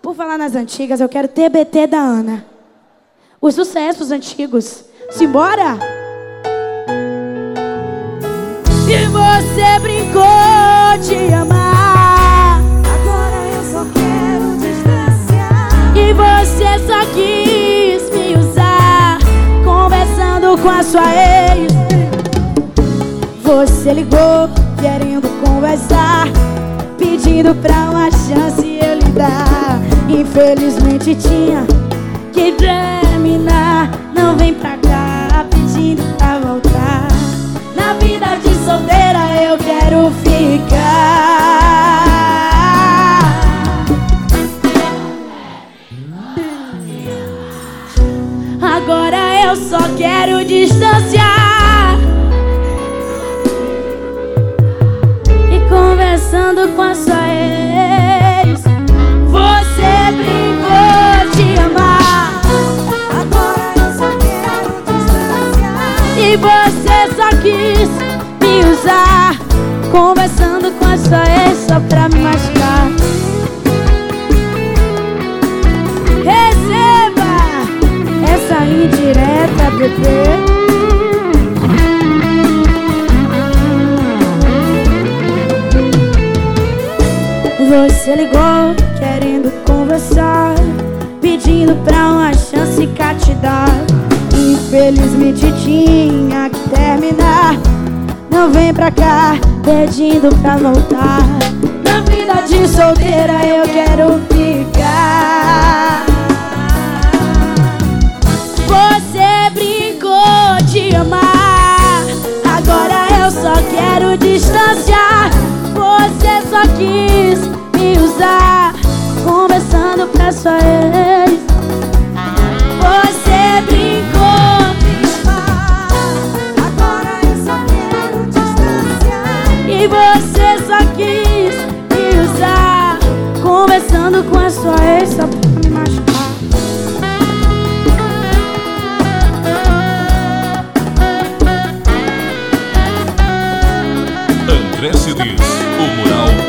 Por falar nas antigas, eu quero TBT da Ana. Os sucessos antigos. Simbora! E você brincou de amar, Agora eu só quero distanciar. e você só quis me usar, conversando com a sua ex. Você ligou querendo conversar, pedindo pra uma chance eu lhe dar. Infelizmente tinha que terminar. Não vem pra cá pedindo pra voltar. Na vida de solteira eu quero ficar. Agora eu só quero distanciar, e conversando com a sua ex. Você brincou de amar, Agora eu só quero distanciar. e você só quis me usar, conversando com a sua ex só pra me machucar. Receba essa indireta, bebê. Você ligou querendo conversar, pedindo pra uma chance cá te dar. Infelizmente tinha que terminar. Não vem pra cá pedindo pra voltar. Na vida de solteira eu quero ficar. Você brincou de amar, agora eu só quero distanciar. Você só quis me usar, conversando pra sua ex. Você brincou de amar, agora eu só quero distanciar. e você só quis me usar, conversando com a sua ex só pra me machucar. André Cidis, o mural